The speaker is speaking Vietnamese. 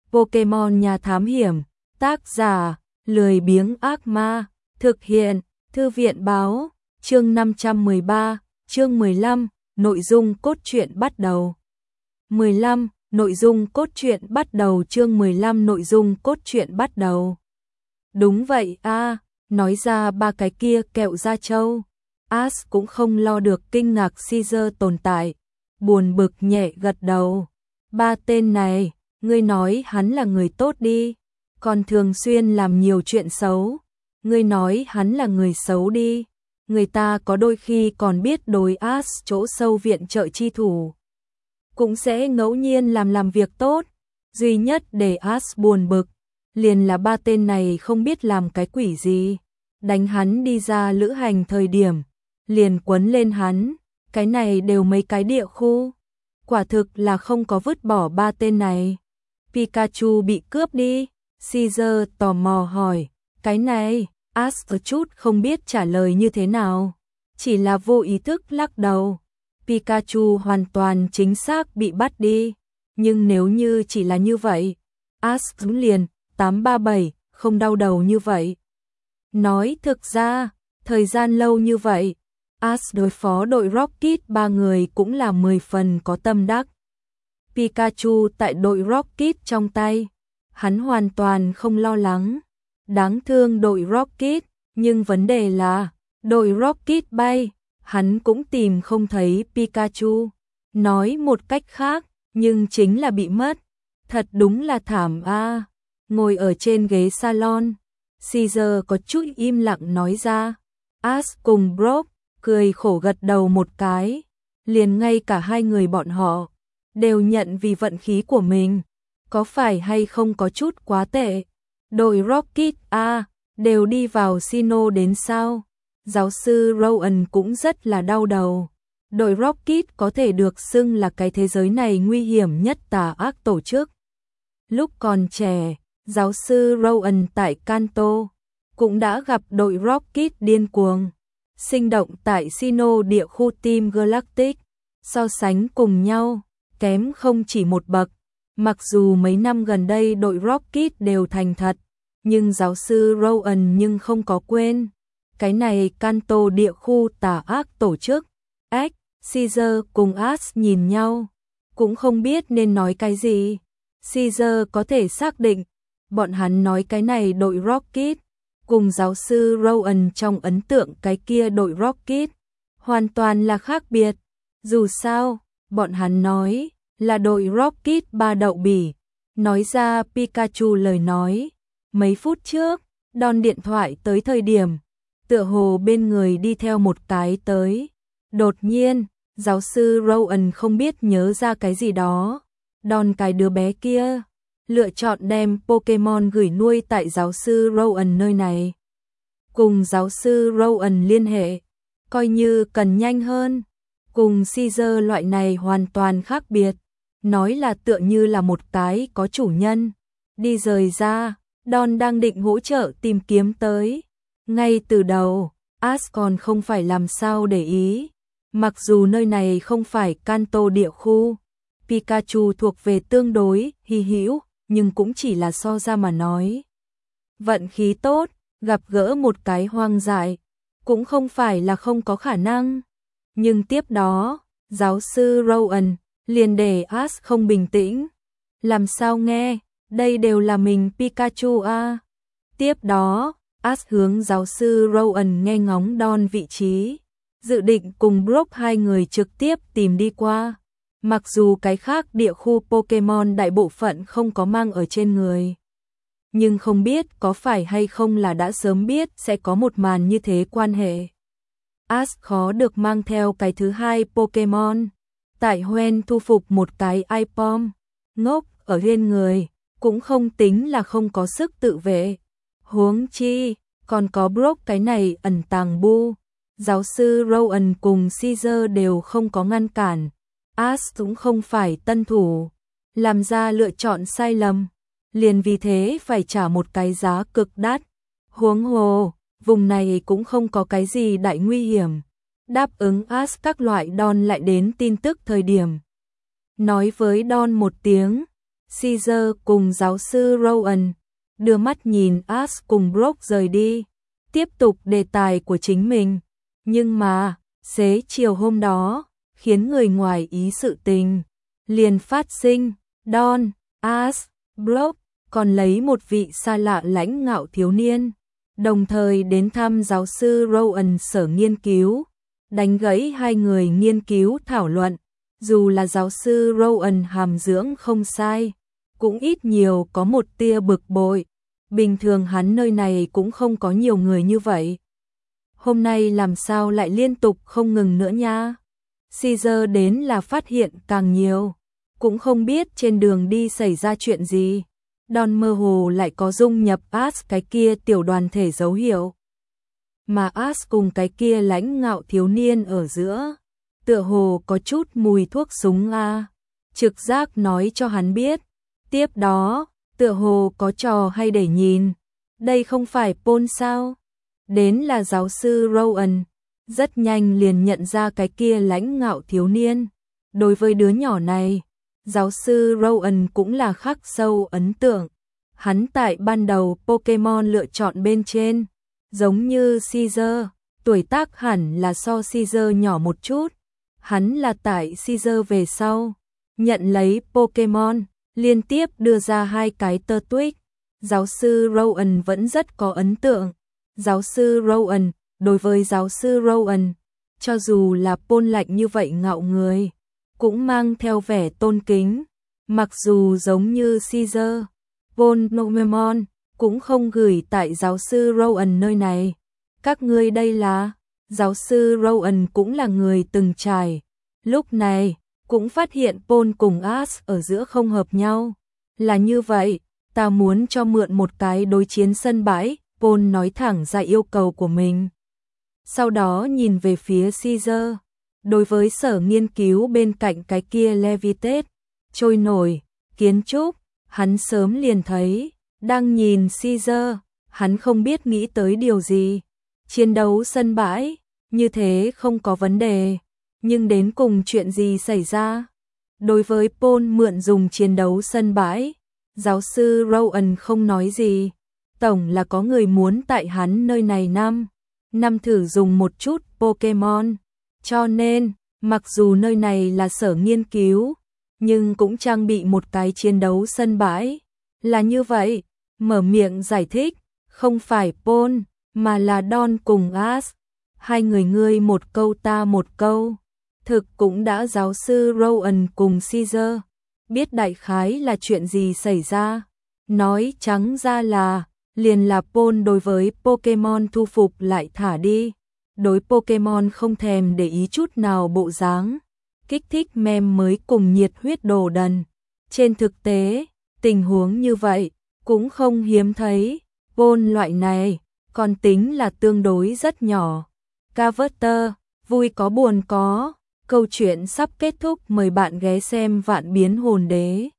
Pokemon nhà thám hiểm, tác giả, lười biếng ác ma, thực hiện, thư viện báo, chương 513, chương 15, nội dung cốt truyện bắt đầu. 15, nội dung cốt truyện bắt đầu chương 15 nội dung cốt truyện bắt đầu. Đúng vậy a, nói ra ba cái kia kẹo da trâu. Ash cũng không lo được kinh ngạc Caesar tồn tại, buồn bực nhẹ gật đầu. Ba tên này, ngươi nói hắn là người tốt đi, còn thường xuyên làm nhiều chuyện xấu. Ngươi nói hắn là người xấu đi, người ta có đôi khi còn biết đối Ash chỗ sâu viện trợ chi thủ. Cũng sẽ ngẫu nhiên làm việc tốt, duy nhất để Ash buồn bực, liền là ba tên này không biết làm cái quỷ gì. Đánh hắn đi ra lữ hành thời điểm, liền quấn lên hắn, cái này đều mấy cái địa khu. Quả thực là không có vứt bỏ ba tên này. Pikachu bị cướp đi, Caesar tò mò hỏi, cái này, Ash chút không biết trả lời như thế nào, chỉ là vô ý thức lắc đầu. Pikachu hoàn toàn chính xác bị bắt đi, nhưng nếu như chỉ là như vậy, Ash liền 837, không đau đầu như vậy. Nói thực ra, thời gian lâu như vậy, Ash đối phó đội Rocket 3 người cũng là 10 phần có tâm đắc. Pikachu tại đội Rocket trong tay, hắn hoàn toàn không lo lắng. Đáng thương đội Rocket, nhưng vấn đề là, đội Rocket bay, hắn cũng tìm không thấy Pikachu. Nói một cách khác, nhưng chính là bị mất. Thật đúng là thảm a. Ngồi ở trên ghế salon, Caesar có chút im lặng nói ra. Ash cùng Brock cười khổ gật đầu một cái, liền ngay cả hai người bọn họ đều nhận vì vận khí của mình có phải hay không có chút quá tệ. Đội Rocket đều đi vào Sinnoh đến sao? Giáo sư Rowan cũng rất là đau đầu. Đội Rocket có thể được xưng là cái thế giới này nguy hiểm nhất tà ác tổ chức. Lúc còn trẻ, giáo sư Rowan tại Kanto cũng đã gặp đội Rocket điên cuồng, sinh động tại Sinnoh địa khu Team Galactic, so sánh cùng nhau, kém không chỉ một bậc. Mặc dù mấy năm gần đây đội Rocket đều thành thật, nhưng giáo sư Rowan nhưng không có quên. Cái này Kanto địa khu tà ác tổ chức. Caesar cùng Ash nhìn nhau, cũng không biết nên nói cái gì. Caesar có thể xác định, bọn hắn nói cái này đội Rocket, cùng giáo sư Rowan trong ấn tượng cái kia đội Rocket, hoàn toàn là khác biệt. Dù sao, bọn hắn nói là đội Rocket 3 đậu bỉ. Nói ra Pikachu lời nói, mấy phút trước, Don điện thoại tới thời điểm, tựa hồ bên người đi theo một cái tới. Đột nhiên, giáo sư Rowan không biết nhớ ra cái gì đó. Don cái đứa bé kia lựa chọn đem Pokemon gửi nuôi tại giáo sư Rowan nơi này. Cùng giáo sư Rowan liên hệ, coi như cần nhanh hơn. Cùng Caesar loại này hoàn toàn khác biệt. Nói là tựa như là một cái có chủ nhân. Đi rời ra, Don đang định hỗ trợ tìm kiếm tới. Ngay từ đầu, Ash còn không phải làm sao để ý. Mặc dù nơi này không phải Kanto địa khu, Pikachu thuộc về tương đối hy hữu, nhưng cũng chỉ là so ra mà nói. Vận khí tốt, gặp gỡ một cái hoang dại, cũng không phải là không có khả năng. Nhưng tiếp đó, giáo sư Rowan liền để Ash không bình tĩnh. Làm sao nghe, đây đều là mình Pikachu a. Tiếp đó, Ash hướng giáo sư Rowan nghe ngóng Don vị trí, dự định cùng Brock hai người trực tiếp tìm đi qua. Mặc dù cái khác địa khu Pokemon đại bộ phận không có mang ở trên người, nhưng không biết có phải hay không là đã sớm biết sẽ có một màn như thế quan hệ. Ash khó được mang theo cái thứ hai Pokemon. Tại Hoenn thu phục một cái Aipom ngốc ở bên người, cũng không tính là không có sức tự vệ. Huống chi, còn có Brock cái này ẩn tàng bu. Giáo sư Rowan cùng Caesar đều không có ngăn cản. Ash cũng không phải tân thủ, làm ra lựa chọn sai lầm, liền vì thế phải trả một cái giá cực đắt. Huống hồ, vùng này cũng không có cái gì đại nguy hiểm. Đáp ứng Ash các loại Don lại đến tin tức thời điểm. Nói với Don một tiếng, Caesar cùng giáo sư Rowan đưa mắt nhìn Ash cùng Brock rời đi, tiếp tục đề tài của chính mình. Nhưng mà, xế chiều hôm đó, khiến người ngoài ý sự tình liền phát sinh. Don, Ash, Brock còn lấy một vị xa lạ lãnh ngạo thiếu niên, đồng thời đến thăm giáo sư Rowan sở nghiên cứu, đánh gãy hai người nghiên cứu thảo luận. Dù là giáo sư Rowan hàm dưỡng không sai, cũng ít nhiều có một tia bực bội. Bình thường hắn nơi này cũng không có nhiều người như vậy. Hôm nay làm sao lại liên tục không ngừng nữa nha. Caesar đến là phát hiện càng nhiều, cũng không biết trên đường đi xảy ra chuyện gì. Don mơ hồ lại có dung nhập Ash cái kia tiểu đoàn thể dấu hiệu. Mà Ash cùng cái kia lãnh ngạo thiếu niên ở giữa, tựa hồ có chút mùi thuốc súng a. Trực giác nói cho hắn biết. Tiếp đó, tựa hồ có trò hay để nhìn. Đây không phải Paul sao? Đến là giáo sư Rowan, rất nhanh liền nhận ra cái kia lãnh ngạo thiếu niên. Đối với đứa nhỏ này, giáo sư Rowan cũng là khắc sâu ấn tượng. Hắn tại ban đầu Pokemon lựa chọn bên trên, giống như Caesar, tuổi tác hẳn là so Caesar nhỏ một chút. Hắn là tại Caesar về sau, nhận lấy Pokemon, liên tiếp đưa ra 2 cái Turtwig. Giáo sư Rowan vẫn rất có ấn tượng. Giáo sư Rowan, đối với giáo sư Rowan, cho dù là Paul lạnh như vậy ngạo người, cũng mang theo vẻ tôn kính. Mặc dù giống như Caesar, Pokemon cũng không gửi tại giáo sư Rowan nơi này. Các ngươi đây là... Giáo sư Rowan cũng là người từng trải. Lúc này, cũng phát hiện Paul cùng Ash ở giữa không hợp nhau. Là như vậy, ta muốn cho mượn một cái đối chiến sân bãi. Paul nói thẳng ra yêu cầu của mình. Sau đó nhìn về phía Caesar. Đối với sở nghiên cứu bên cạnh cái kia Levitate, trôi nổi, kiến trúc, hắn sớm liền thấy. Đang nhìn Caesar, hắn không biết nghĩ tới điều gì. Chiến đấu sân bãi, như thế không có vấn đề. Nhưng đến cùng chuyện gì xảy ra? Đối với Paul mượn dùng chiến đấu sân bãi, giáo sư Rowan không nói gì. Tổng là có người muốn tại hắn nơi này năm thử dùng một chút Pokemon. Cho nên, mặc dù nơi này là sở nghiên cứu, nhưng cũng trang bị một cái chiến đấu sân bãi. Là như vậy, mở miệng giải thích, không phải Paul, mà là Don cùng Ash. Hai người ngươi một câu ta một câu. Thực cũng đã giáo sư Rowan cùng Caesar biết đại khái là chuyện gì xảy ra. Nói trắng ra là, liền là Paul đối với Pokemon thu phục lại thả đi. Đối Pokemon không thèm để ý chút nào bộ dáng. Kích thích mem mới cùng nhiệt huyết đồ đần. Trên thực tế, tình huống như vậy cũng không hiếm thấy. Paul loại này còn tính là tương đối rất nhỏ. Carver, vui có buồn có. Câu chuyện sắp kết thúc, mời bạn ghé xem Vạn Biến Hồn Đế.